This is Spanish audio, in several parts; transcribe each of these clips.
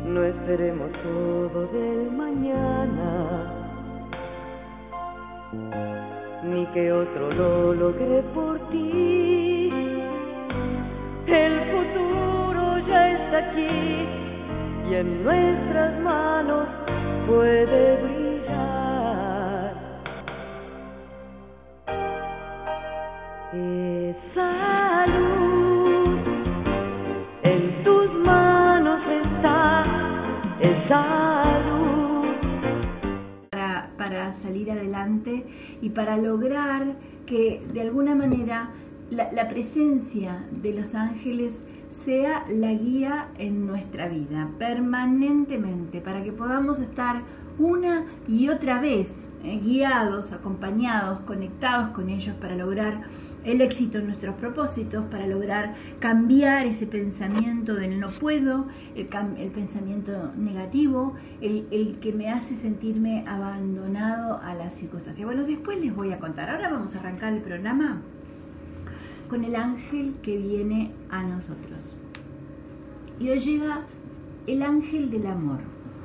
No esperemos todo del mañana, ni que otro lo logre por ti. El futuro ya está aquí y en nuestras manos puede brillar. Esa luz en tus manos está, esa luz. Para salir adelante y para lograr que de alguna manera la presencia de los ángeles sea la guía en nuestra vida permanentemente, para que podamos estar una y otra vez guiados, acompañados, conectados con ellos para lograr el éxito en nuestros propósitos, para lograr cambiar ese pensamiento del no puedo, el pensamiento negativo, el que me hace sentirme abandonado a las circunstancias. Bueno, después les voy a contar. Ahora vamos a arrancar el programa con el ángel que viene a nosotros. Y hoy llega el ángel del amor.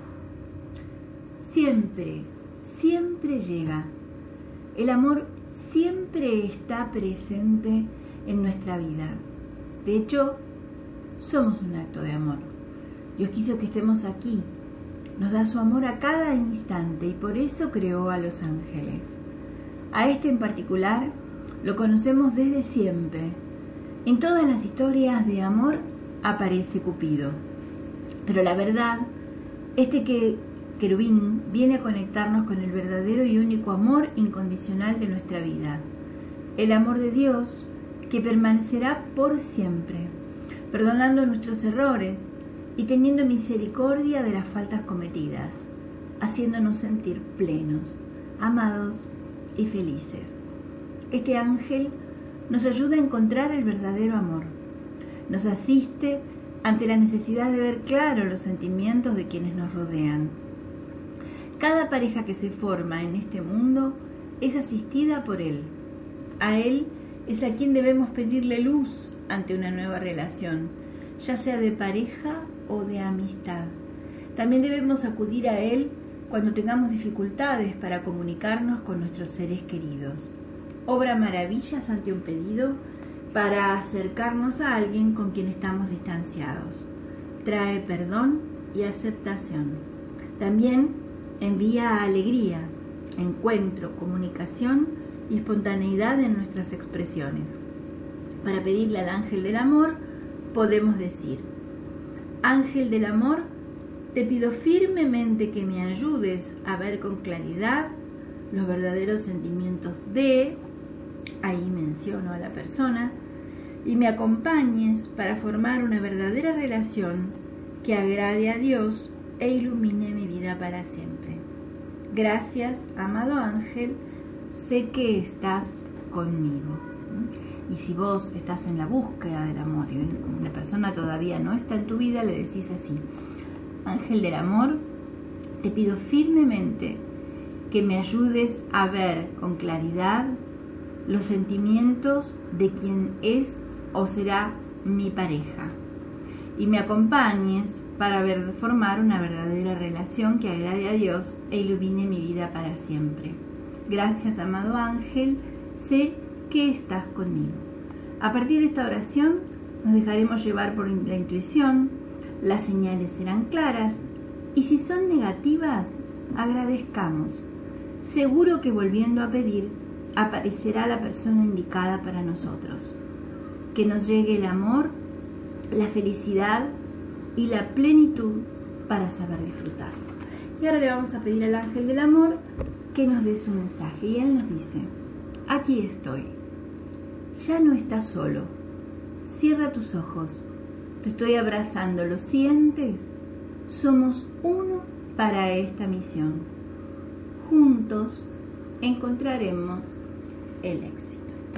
Siempre, siempre llega. El amor siempre está presente en nuestra vida. De hecho, somos un acto de amor. Dios quiso que estemos aquí. Nos da su amor a cada instante y por eso creó a los ángeles. A este en particular lo conocemos desde siempre. En todas las historias de amor aparece Cupido. Pero la verdad, querubín viene a conectarnos con el verdadero y único amor incondicional de nuestra vida. El amor de Dios que permanecerá por siempre, perdonando nuestros errores y teniendo misericordia de las faltas cometidas, haciéndonos sentir plenos, amados y felices. Este ángel nos ayuda a encontrar el verdadero amor. Nos asiste ante la necesidad de ver claro los sentimientos de quienes nos rodean. Cada pareja que se forma en este mundo es asistida por él. A él es a quien debemos pedirle luz ante una nueva relación, ya sea de pareja o de amistad. También debemos acudir a él cuando tengamos dificultades para comunicarnos con nuestros seres queridos. Obra maravillas ante un pedido para acercarnos a alguien con quien estamos distanciados. Trae perdón y aceptación. También envía alegría, encuentro, comunicación y espontaneidad en nuestras expresiones. Para pedirle al ángel del amor, podemos decir: Ángel del amor, te pido firmemente que me ayudes a ver con claridad los verdaderos sentimientos de, ahí menciono a la persona, y me acompañes para formar una verdadera relación que agrade a Dios e ilumine mi vida para siempre. Gracias, amado ángel, sé que estás conmigo. Y si vos estás en la búsqueda del amor y una persona todavía no está en tu vida, le decís así: Ángel del amor, te pido firmemente que me ayudes a ver con claridad los sentimientos de quien es o será mi pareja y me acompañes para formar una verdadera relación que agrade a Dios e ilumine mi vida para siempre. Gracias, amado ángel, sé que estás conmigo. A partir de esta oración nos dejaremos llevar por la intuición, las señales serán claras y si son negativas, agradezcamos. Seguro que volviendo a pedir, aparecerá la persona indicada para nosotros. Que nos llegue el amor, la felicidad y la plenitud para saber disfrutar. Y ahora le vamos a pedir al ángel del amor que nos dé su mensaje. Y él nos dice: aquí estoy. Ya no estás solo. Cierra tus ojos. Te estoy abrazando. ¿Lo sientes? Somos uno para esta misión. Juntos encontraremos el éxito.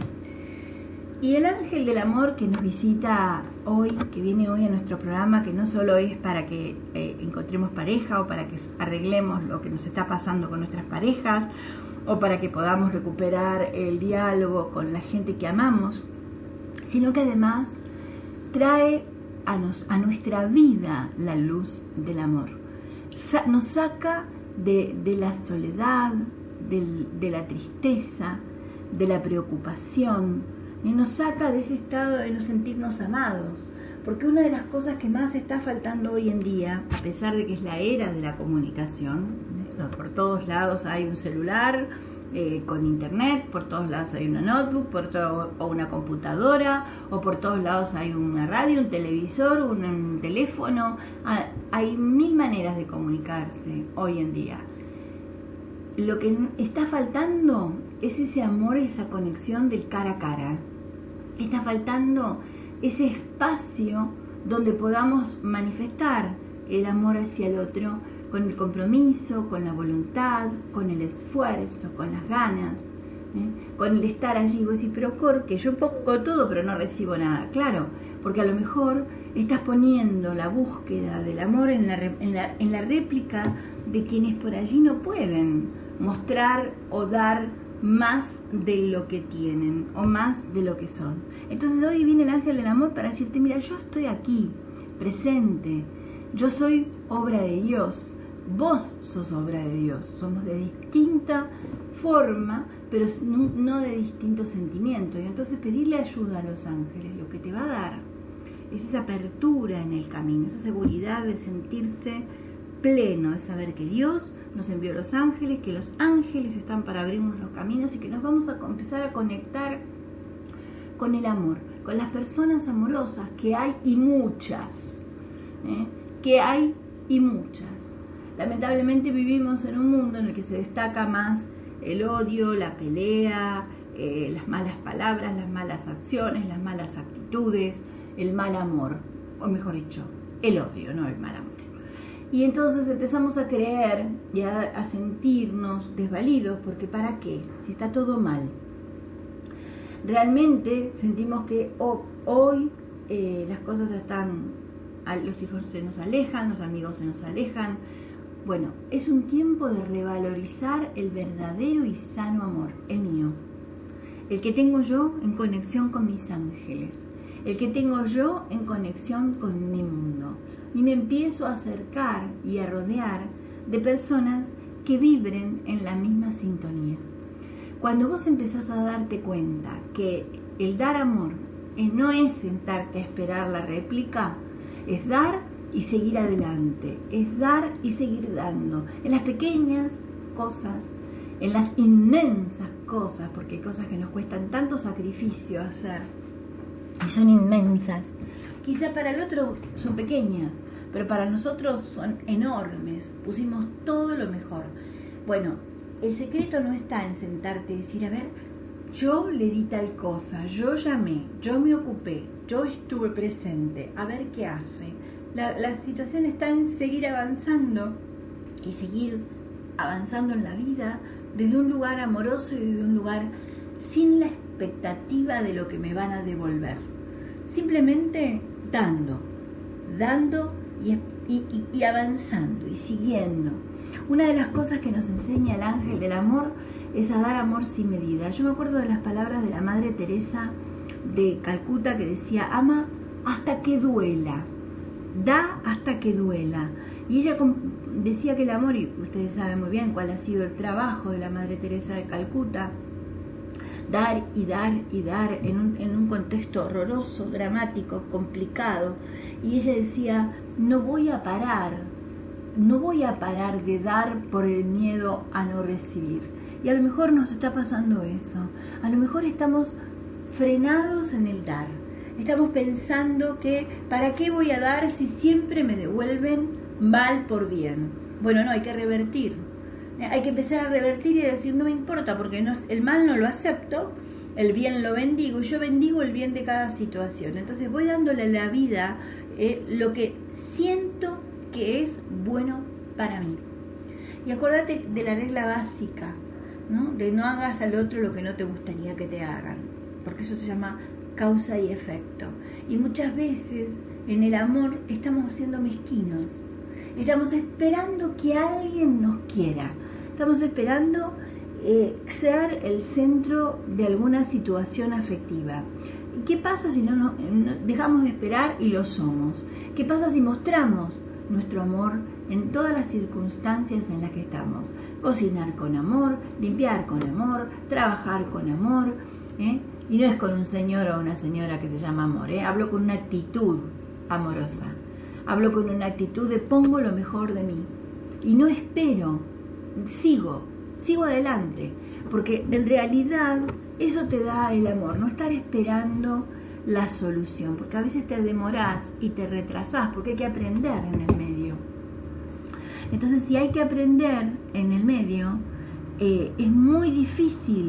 Y el ángel del amor que nos visita hoy, que viene hoy a nuestro programa, que no solo es para que encontremos pareja o para que arreglemos lo que nos está pasando con nuestras parejas o para que podamos recuperar el diálogo con la gente que amamos, sino que además trae a nuestra vida la luz del amor. Nos saca de la soledad, de la tristeza, de la preocupación, y nos saca de ese estado de no sentirnos amados. Porque una de las cosas que más está faltando hoy en día, a pesar de que es la era de la comunicación, por todos lados hay un celular con internet, por todos lados hay una notebook, o una computadora, o por todos lados hay una radio, un televisor, un teléfono. Hay mil maneras de comunicarse hoy en día. Lo que está faltando es ese amor, esa conexión del cara a cara. Está faltando ese espacio donde podamos manifestar el amor hacia el otro con el compromiso, con la voluntad, con el esfuerzo, con las ganas, con el estar allí. Vos decís, pero Jorge, yo pongo todo pero no recibo nada. Claro, porque a lo mejor estás poniendo la búsqueda del amor en la réplica de quienes por allí no pueden mostrar o dar más de lo que tienen o más de lo que son. Entonces hoy viene el ángel del amor para decirte, mira, yo estoy aquí, presente, yo soy obra de Dios, vos sos obra de Dios, somos de distinta forma, pero no de distinto sentimiento. Y entonces pedirle ayuda a los ángeles, lo que te va a dar es esa apertura en el camino, esa seguridad de sentirse pleno, de saber que Dios nos envió los ángeles, que los ángeles están para abrirnos los caminos y que nos vamos a empezar a conectar con el amor, con las personas amorosas, que hay y muchas, que hay y muchas. Lamentablemente vivimos en un mundo en el que se destaca más el odio, la pelea, las malas palabras, las malas acciones, las malas actitudes, el mal amor, o mejor dicho, el odio, no el mal amor. Y entonces empezamos a creer y a sentirnos desvalidos, porque ¿para qué? Si está todo mal. Realmente sentimos que hoy las cosas están, los hijos se nos alejan, los amigos se nos alejan. Bueno, es un tiempo de revalorizar el verdadero y sano amor, el mío. El que tengo yo en conexión con mis ángeles. El que tengo yo en conexión con mi mundo. Y me empiezo a acercar y a rodear de personas que vibren en la misma sintonía. Cuando vos empezás a darte cuenta que el dar amor no es sentarte a esperar la réplica, es dar y seguir adelante, es dar y seguir dando, en las pequeñas cosas, en las inmensas cosas, porque hay cosas que nos cuestan tanto sacrificio hacer, y son inmensas. Quizá para el otro son pequeñas, pero para nosotros son enormes. Pusimos todo lo mejor. Bueno, el secreto no está en sentarte y decir, a ver, yo le di tal cosa, yo llamé, yo me ocupé, yo estuve presente, a ver qué hace. La situación está en seguir avanzando y seguir avanzando en la vida desde un lugar amoroso y desde un lugar sin la expectativa de lo que me van a devolver. Simplemente dando y avanzando y siguiendo. Una de las cosas que nos enseña el ángel del amor es a dar amor sin medida. Yo me acuerdo de las palabras de la Madre Teresa de Calcuta que decía, ama hasta que duela, da hasta que duela. Y ella decía que el amor, y ustedes saben muy bien cuál ha sido el trabajo de la Madre Teresa de Calcuta, dar y dar y dar en un contexto horroroso, dramático, complicado. Y ella decía, no voy a parar de dar por el miedo a no recibir. Y a lo mejor nos está pasando eso. A lo mejor estamos frenados en el dar. Estamos pensando que, ¿para qué voy a dar si siempre me devuelven mal por bien? Bueno, no, hay que revertir. Hay que empezar a revertir y decir, no me importa, porque el mal no lo acepto, el bien lo bendigo, y yo bendigo el bien de cada situación. Entonces voy dándole a la vida lo que siento que es bueno para mí. Y acuérdate de la regla básica, ¿no? De no hagas al otro lo que no te gustaría que te hagan, porque eso se llama causa y efecto. Y muchas veces en el amor estamos siendo mezquinos, estamos esperando que alguien nos quiera, estamos esperando ser el centro de alguna situación afectiva. ¿Qué pasa si no dejamos de esperar y lo somos? ¿Qué pasa si mostramos nuestro amor en todas las circunstancias en las que estamos? Cocinar con amor, limpiar con amor, trabajar con amor, y no es con un señor o una señora que se llama amor, hablo con una actitud amorosa, hablo con una actitud de pongo lo mejor de mí y no espero, sigo adelante, porque en realidad eso te da el amor, no estar esperando la solución, porque a veces te demorás y te retrasás, porque hay que aprender en el medio. Entonces, si hay que aprender en el medio, es muy difícil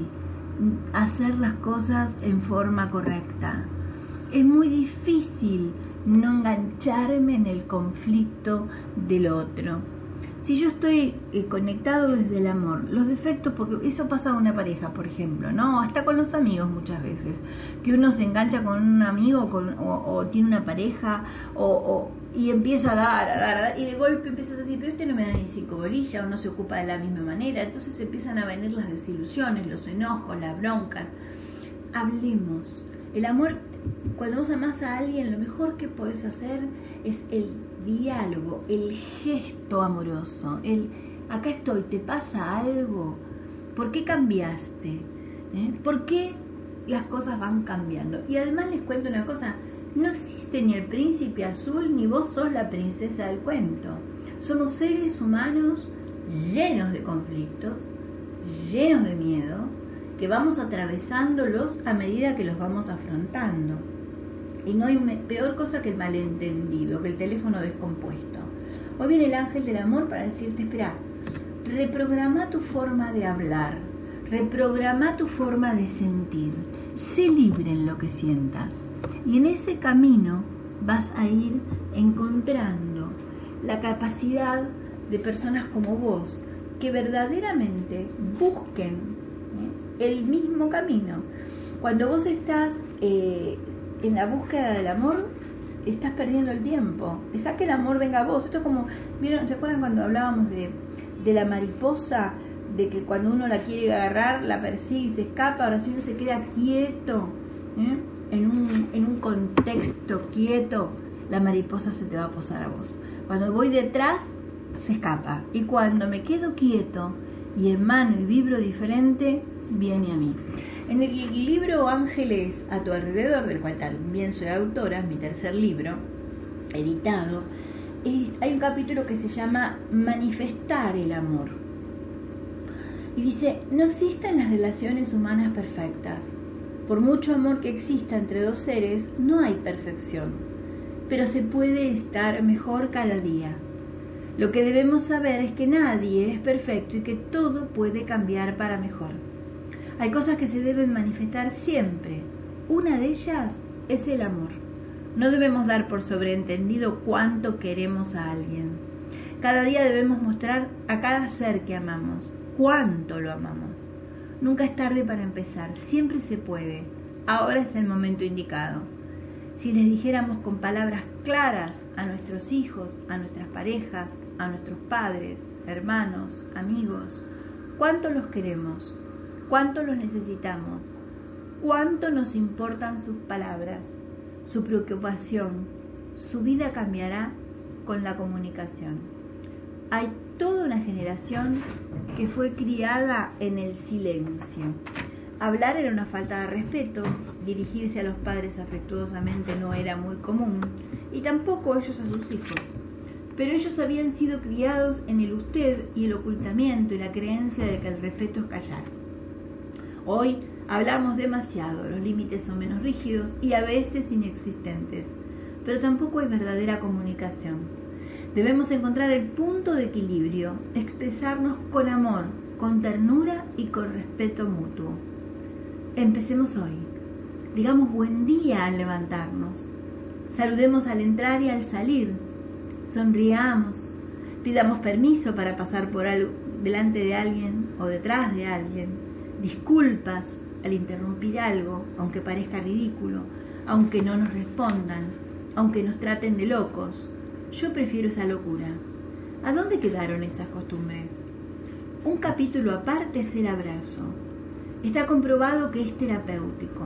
hacer las cosas en forma correcta. Es muy difícil no engancharme en el conflicto del otro. Si yo estoy conectado desde el amor, los defectos, porque eso pasa a una pareja, por ejemplo, ¿no? Hasta con los amigos muchas veces, que uno se engancha con un amigo o tiene una pareja y empieza a dar, y de golpe empiezas a decir, pero este no me da ni 5 bolillas, o no se ocupa de la misma manera, entonces empiezan a venir las desilusiones, los enojos, las broncas. Hablemos. El amor, cuando vos amás a alguien, lo mejor que podés hacer es el diálogo, el gesto amoroso, acá estoy, ¿te pasa algo? ¿Por qué cambiaste? ¿Por qué las cosas van cambiando? Y además les cuento una cosa, no existe ni el príncipe azul ni vos sos la princesa del cuento. Somos seres humanos llenos de conflictos, llenos de miedos, que vamos atravesándolos a medida que los vamos afrontando. Y no hay peor cosa que el malentendido, que el teléfono descompuesto. Hoy viene el ángel del amor para decirte, espera, reprograma tu forma de hablar, reprograma tu forma de sentir, sé libre en lo que sientas. Y en ese camino vas a ir encontrando la capacidad de personas como vos, que verdaderamente busquen el mismo camino. Cuando vos estás en la búsqueda del amor, estás perdiendo el tiempo. Deja que el amor venga a vos. Esto es como, ¿vieron? ¿Se acuerdan cuando hablábamos de la mariposa? De que cuando uno la quiere agarrar, la persigue y se escapa. Ahora, si uno se queda quieto, en un contexto quieto, la mariposa se te va a posar a vos. Cuando voy detrás, se escapa. Y cuando me quedo quieto y emano y vibro diferente, viene a mí. En el libro Ángeles a tu alrededor, del cual también soy autora, mi tercer libro, editado, hay un capítulo que se llama Manifestar el amor. Y dice, no existen las relaciones humanas perfectas. Por mucho amor que exista entre dos seres, no hay perfección, pero se puede estar mejor cada día. Lo que debemos saber es que nadie es perfecto y que todo puede cambiar para mejor. Hay cosas que se deben manifestar siempre. Una de ellas es el amor. No debemos dar por sobreentendido cuánto queremos a alguien. Cada día debemos mostrar a cada ser que amamos cuánto lo amamos. Nunca es tarde para empezar, siempre se puede. Ahora es el momento indicado. Si les dijéramos con palabras claras a nuestros hijos, a nuestras parejas, a nuestros padres, hermanos, amigos, cuánto los queremos, cuánto los necesitamos, cuánto nos importan sus palabras, su preocupación, su vida cambiará con la comunicación. Hay toda una generación que fue criada en el silencio. Hablar era una falta de respeto, dirigirse a los padres afectuosamente no era muy común, y tampoco ellos a sus hijos. Pero ellos habían sido criados en el usted y el ocultamiento y la creencia de que el respeto es callar. Hoy hablamos demasiado, los límites son menos rígidos y a veces inexistentes, pero tampoco hay verdadera comunicación. Debemos encontrar el punto de equilibrio, expresarnos con amor, con ternura y con respeto mutuo. Empecemos hoy. Digamos buen día al levantarnos. Saludemos al entrar y al salir. Sonriamos. Pidamos permiso para pasar por algo, delante de alguien o detrás de alguien. Disculpas al interrumpir algo, aunque parezca ridículo, aunque no nos respondan, aunque nos traten de locos. Yo prefiero esa locura. ¿A dónde quedaron esas costumbres? Un capítulo aparte es el abrazo. Está comprobado que es terapéutico.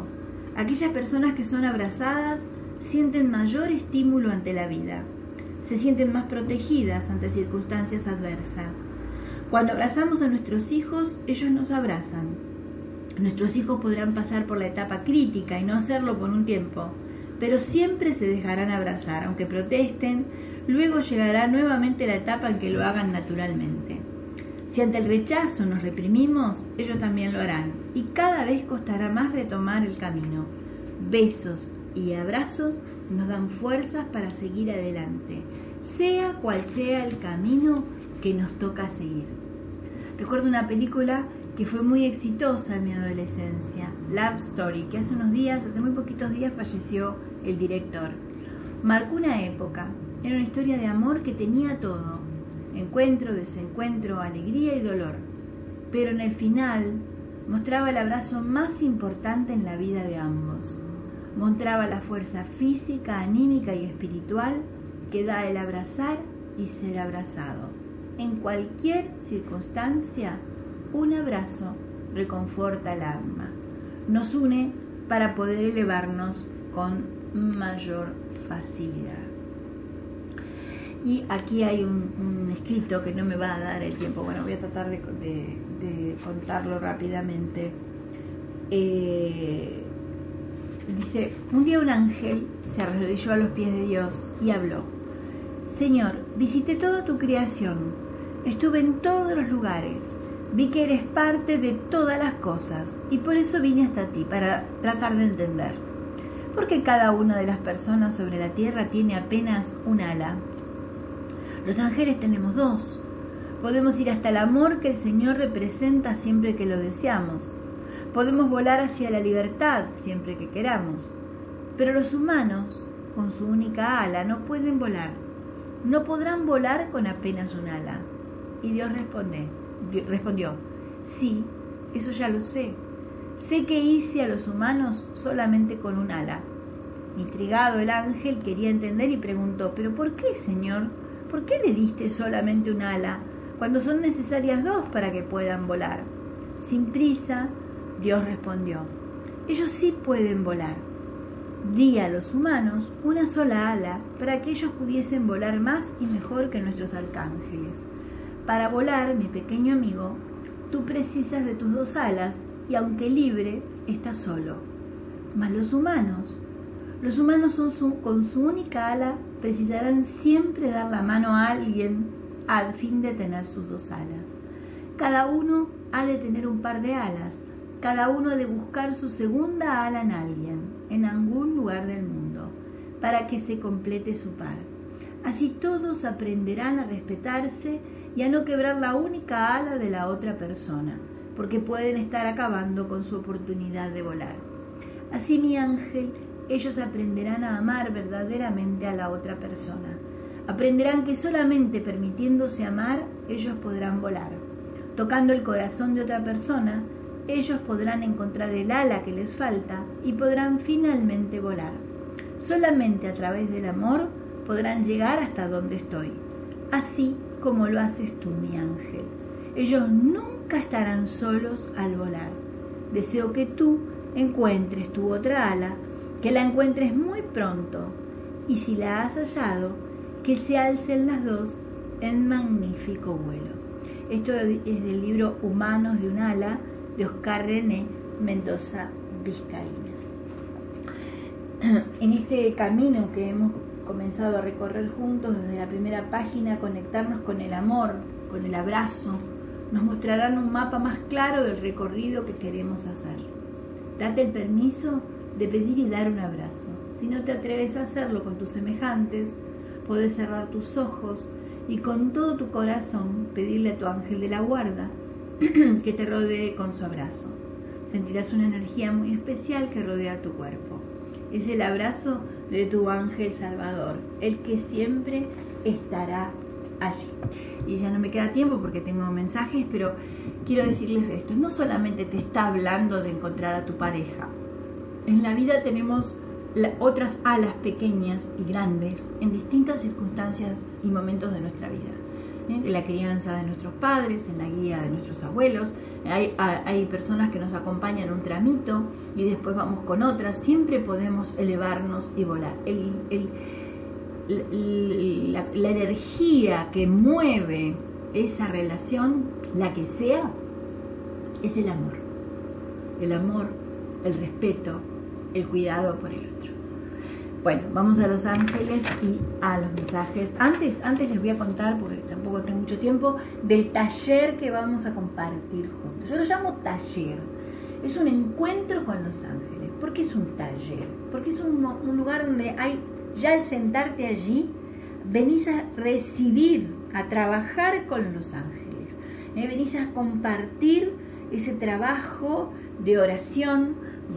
Aquellas personas que son abrazadas sienten mayor estímulo ante la vida, se sienten más protegidas ante circunstancias adversas. Cuando abrazamos a nuestros hijos, ellos nos abrazan. Nuestros hijos podrán pasar por la etapa crítica y no hacerlo por un tiempo, pero siempre se dejarán abrazar, aunque protesten. Luego llegará nuevamente la etapa en que lo hagan naturalmente. Si ante el rechazo nos reprimimos, ellos también lo harán, y cada vez costará más retomar el camino. Besos y abrazos nos dan fuerzas para seguir adelante, sea cual sea el camino que nos toca seguir. Recuerdo una película que fue muy exitosa en mi adolescencia, Love Story, que hace muy poquitos días falleció el director. Marcó una época. Era una historia de amor que tenía todo: encuentro, desencuentro, alegría y dolor. Pero en el final mostraba el abrazo más importante en la vida de ambos. Mostraba la fuerza física, anímica y espiritual que da el abrazar y ser abrazado. En cualquier circunstancia, un abrazo reconforta el alma. Nos une para poder elevarnos con mayor facilidad. Y aquí hay un escrito que no me va a dar el tiempo. Bueno, voy a tratar de contarlo rápidamente. Dice: un día un ángel se arrodilló a los pies de Dios y habló: Señor, visité toda tu creación, estuve en todos los lugares, vi que eres parte de todas las cosas y por eso vine hasta ti, para tratar de entender. ¿Por qué cada una de las personas sobre la tierra tiene apenas un ala? Los ángeles tenemos dos. Podemos ir hasta el amor que el Señor representa siempre que lo deseamos. Podemos volar hacia la libertad siempre que queramos. Pero los humanos, con su única ala, no pueden volar. No podrán volar con apenas un ala. Y Dios respondió: sí, eso ya lo sé. Sé que hice a los humanos solamente con un ala. Intrigado, el ángel quería entender y preguntó: ¿pero por qué, Señor? ¿Por qué le diste solamente un ala cuando son necesarias dos para que puedan volar? Sin prisa, Dios respondió: ellos sí pueden volar. Di a los humanos una sola ala para que ellos pudiesen volar más y mejor que nuestros arcángeles. Para volar, mi pequeño amigo, tú precisas de tus dos alas y aunque libre, estás solo. Mas los humanos con su única ala precisarán siempre dar la mano a alguien a fin de tener sus dos alas. Cada uno ha de tener un par de alas, cada uno ha de buscar su segunda ala en alguien, en algún lugar del mundo, para que se complete su par. Así todos aprenderán a respetarse y a no quebrar la única ala de la otra persona, porque pueden estar acabando con su oportunidad de volar. Así, mi ángel, ellos aprenderán a amar verdaderamente a la otra persona. Aprenderán que solamente permitiéndose amar, ellos podrán volar. Tocando el corazón de otra persona, ellos podrán encontrar el ala que les falta y podrán finalmente volar. Solamente a través del amor podrán llegar hasta donde estoy, así como lo haces tú, mi ángel. Ellos nunca estarán solos al volar. Deseo que tú encuentres tu otra ala, que la encuentres muy pronto, y si la has hallado, que se alcen las dos en magnífico vuelo. Esto es del libro Humanos de un ala, de Oscar René Mendoza Vizcaína. En este camino que hemos comenzado a recorrer juntos desde la primera página, conectarnos con el amor, con el abrazo, nos mostrarán un mapa más claro del recorrido que queremos hacer. Date el permiso de pedir y dar un abrazo. Si no te atreves a hacerlo con tus semejantes, podés cerrar tus ojos y con todo tu corazón pedirle a tu ángel de la guarda que te rodee con su abrazo. Sentirás una energía muy especial que rodea tu cuerpo. Es el abrazo de tu ángel salvador, el que siempre estará allí. Y ya no me queda tiempo porque tengo mensajes, pero quiero decirles esto: no solamente te está hablando de encontrar a tu pareja. En la vida tenemos otras alas pequeñas y grandes en distintas circunstancias y momentos de nuestra vida. de la crianza de nuestros padres, en la guía de nuestros abuelos. Hay personas que nos acompañan un tramito y después vamos con otras. Siempre podemos elevarnos y volar. La energía que mueve esa relación, la que sea, es el amor. El amor, el respeto, el cuidado por el otro. Bueno, vamos a los ángeles y a los mensajes. Antes les voy a contar, porque tampoco tengo mucho tiempo, del taller que vamos a compartir juntos. Yo lo llamo taller. Es un encuentro con los ángeles. ¿Por qué es un taller? Porque es un lugar donde hay, ya al sentarte allí, venís a recibir, a trabajar con los ángeles. Venís a compartir ese trabajo de oración,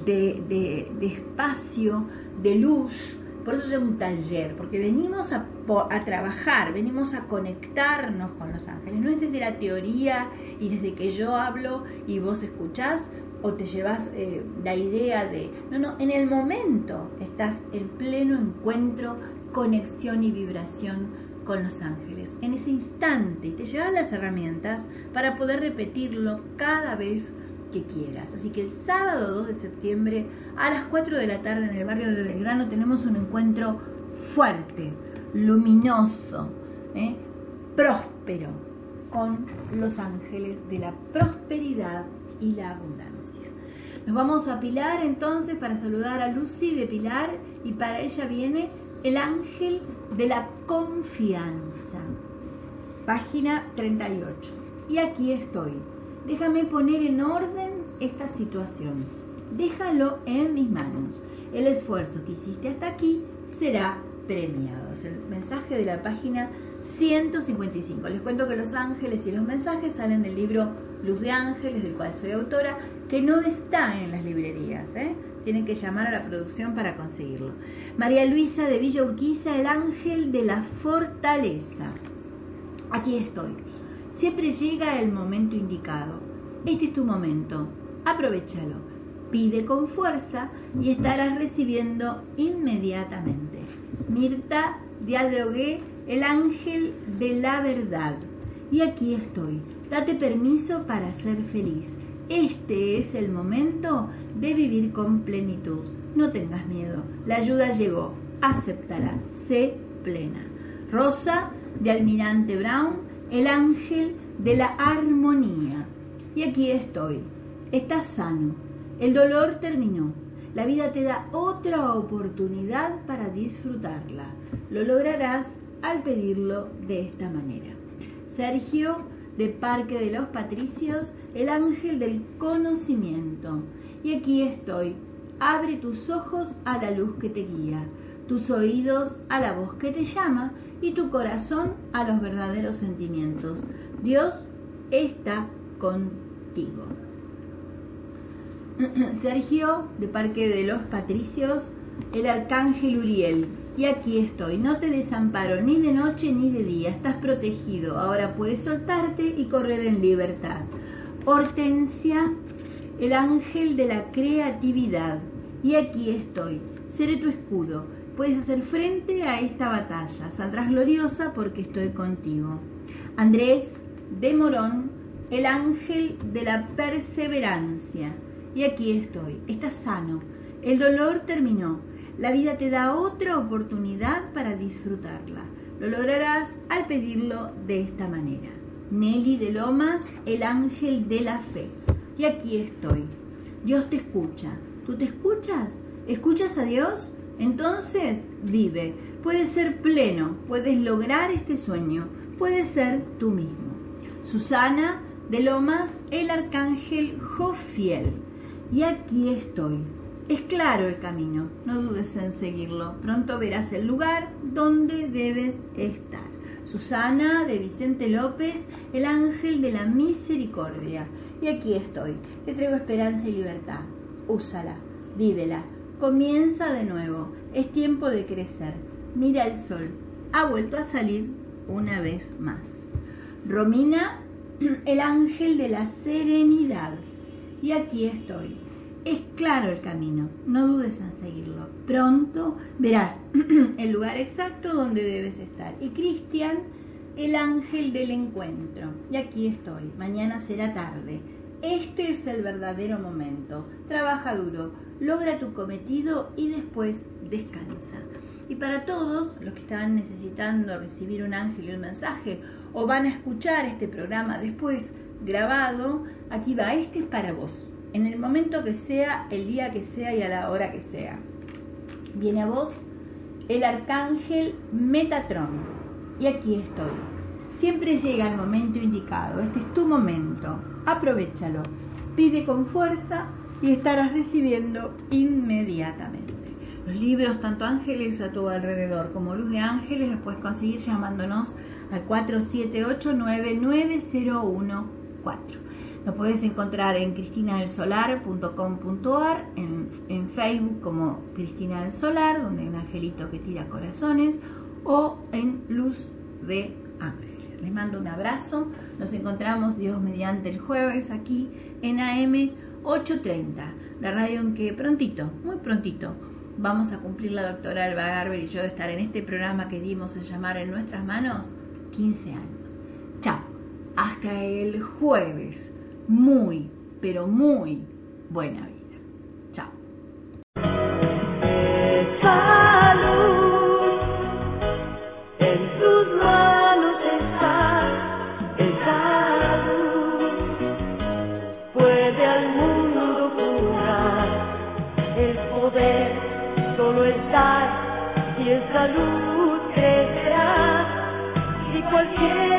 de espacio, de luz. Por eso es un taller, porque venimos a trabajar, venimos a conectarnos con los ángeles. No es desde la teoría y desde que yo hablo y vos escuchás o te llevas la idea de... No, en el momento estás en pleno encuentro, conexión y vibración con los ángeles. En ese instante te llevas las herramientas para poder repetirlo cada vez que quieras. Así que el sábado 2 de septiembre a las 4 de la tarde en el barrio de Belgrano tenemos un encuentro fuerte, luminoso, próspero, con los ángeles de la prosperidad y la abundancia. Nos vamos a Pilar entonces para saludar a Lucy de Pilar, y para ella viene el ángel de la confianza, página 38. Y aquí estoy. Déjame poner en orden esta situación. Déjalo en mis manos. El esfuerzo que hiciste hasta aquí será premiado. Es el mensaje de la página 155. Les cuento que los ángeles y los mensajes salen del libro Luz de Ángeles, del cual soy autora, que no está en las librerías. Tienen que llamar a la producción para conseguirlo. María Luisa de Villa Urquiza, el ángel de la fortaleza. Aquí estoy. Siempre llega el momento indicado. Este es tu momento. Aprovéchalo. Pide con fuerza y estarás recibiendo inmediatamente. Mirta de Adrogué, el ángel de la verdad. Y aquí estoy. Date permiso para ser feliz. Este es el momento de vivir con plenitud. No tengas miedo. La ayuda llegó. Acéptala. Sé plena. Rosa de Almirante Brown, el ángel de la armonía. Y aquí estoy. Estás sano. El dolor terminó. La vida te da otra oportunidad para disfrutarla. Lo lograrás al pedirlo de esta manera. Sergio de Parque de los Patricios, el ángel del conocimiento. Y aquí estoy. Abre tus ojos a la luz que te guía, tus oídos a la voz que te llama y tu corazón a los verdaderos sentimientos. Dios está contigo. Sergio de Parque de los Patricios, el arcángel Uriel. Y aquí estoy. No te desamparo ni de noche ni de día. Estás protegido. Ahora puedes soltarte y correr en libertad. Hortensia, el ángel de la creatividad. Y aquí estoy. Seré tu escudo. Puedes hacer frente a esta batalla. Saldrás gloriosa porque estoy contigo. Andrés de Morón, el ángel de la perseverancia. Y aquí estoy. Estás sano. El dolor terminó. La vida te da otra oportunidad para disfrutarla. Lo lograrás al pedirlo de esta manera. Nelly de Lomas, el ángel de la fe. Y aquí estoy. Dios te escucha. ¿Tú te escuchas? ¿Escuchas a Dios? Entonces vive. Puedes ser pleno. Puedes lograr este sueño. Puedes ser tú mismo. Susana de Lomas, el arcángel Jofiel. Y aquí estoy. Es claro el camino, no dudes en seguirlo. Pronto verás el lugar donde debes estar. Susana de Vicente López, el ángel de la misericordia. Y aquí estoy. Te traigo esperanza y libertad. Úsala, vívela. Comienza de nuevo. Es tiempo de crecer. Mira el sol. Ha vuelto a salir una vez más. Romina, el ángel de la serenidad. Y aquí estoy. Es claro el camino, no dudes en seguirlo. Pronto verás el lugar exacto donde debes estar. Y Cristian el ángel del encuentro. Y aquí estoy, mañana será tarde. Este es el verdadero momento. Trabaja duro, logra tu cometido y después descansa. Y para todos los que estaban necesitando recibir un ángel y un mensaje, o van a escuchar este programa después grabado, aquí va, este es para vos. En el momento que sea, el día que sea y a la hora que sea. Viene a vos el arcángel Metatron. Y aquí estoy. Siempre llega el momento indicado. Este es tu momento. Aprovéchalo. Pide con fuerza y estarás recibiendo inmediatamente. Los libros, tanto ángeles a tu alrededor como luz de ángeles, los puedes conseguir llamándonos al 47899014. Lo puedes encontrar en cristinadelsolar.com.ar, en Facebook como Cristina del Solar, donde hay un angelito que tira corazones, o en Luz de Ángeles. Les mando un abrazo. Nos encontramos, Dios mediante, el jueves aquí en AM 830, la radio en que prontito, muy prontito, vamos a cumplir la doctora Alba Garber y yo de estar en este programa que dimos a llamar En Nuestras Manos 15 años. Chao, hasta el jueves. Muy, pero muy buena vida. Chao. Salud, en tus manos está esa luz. Puede al mundo curar, el poder solo está y esa luz crecerá y cualquier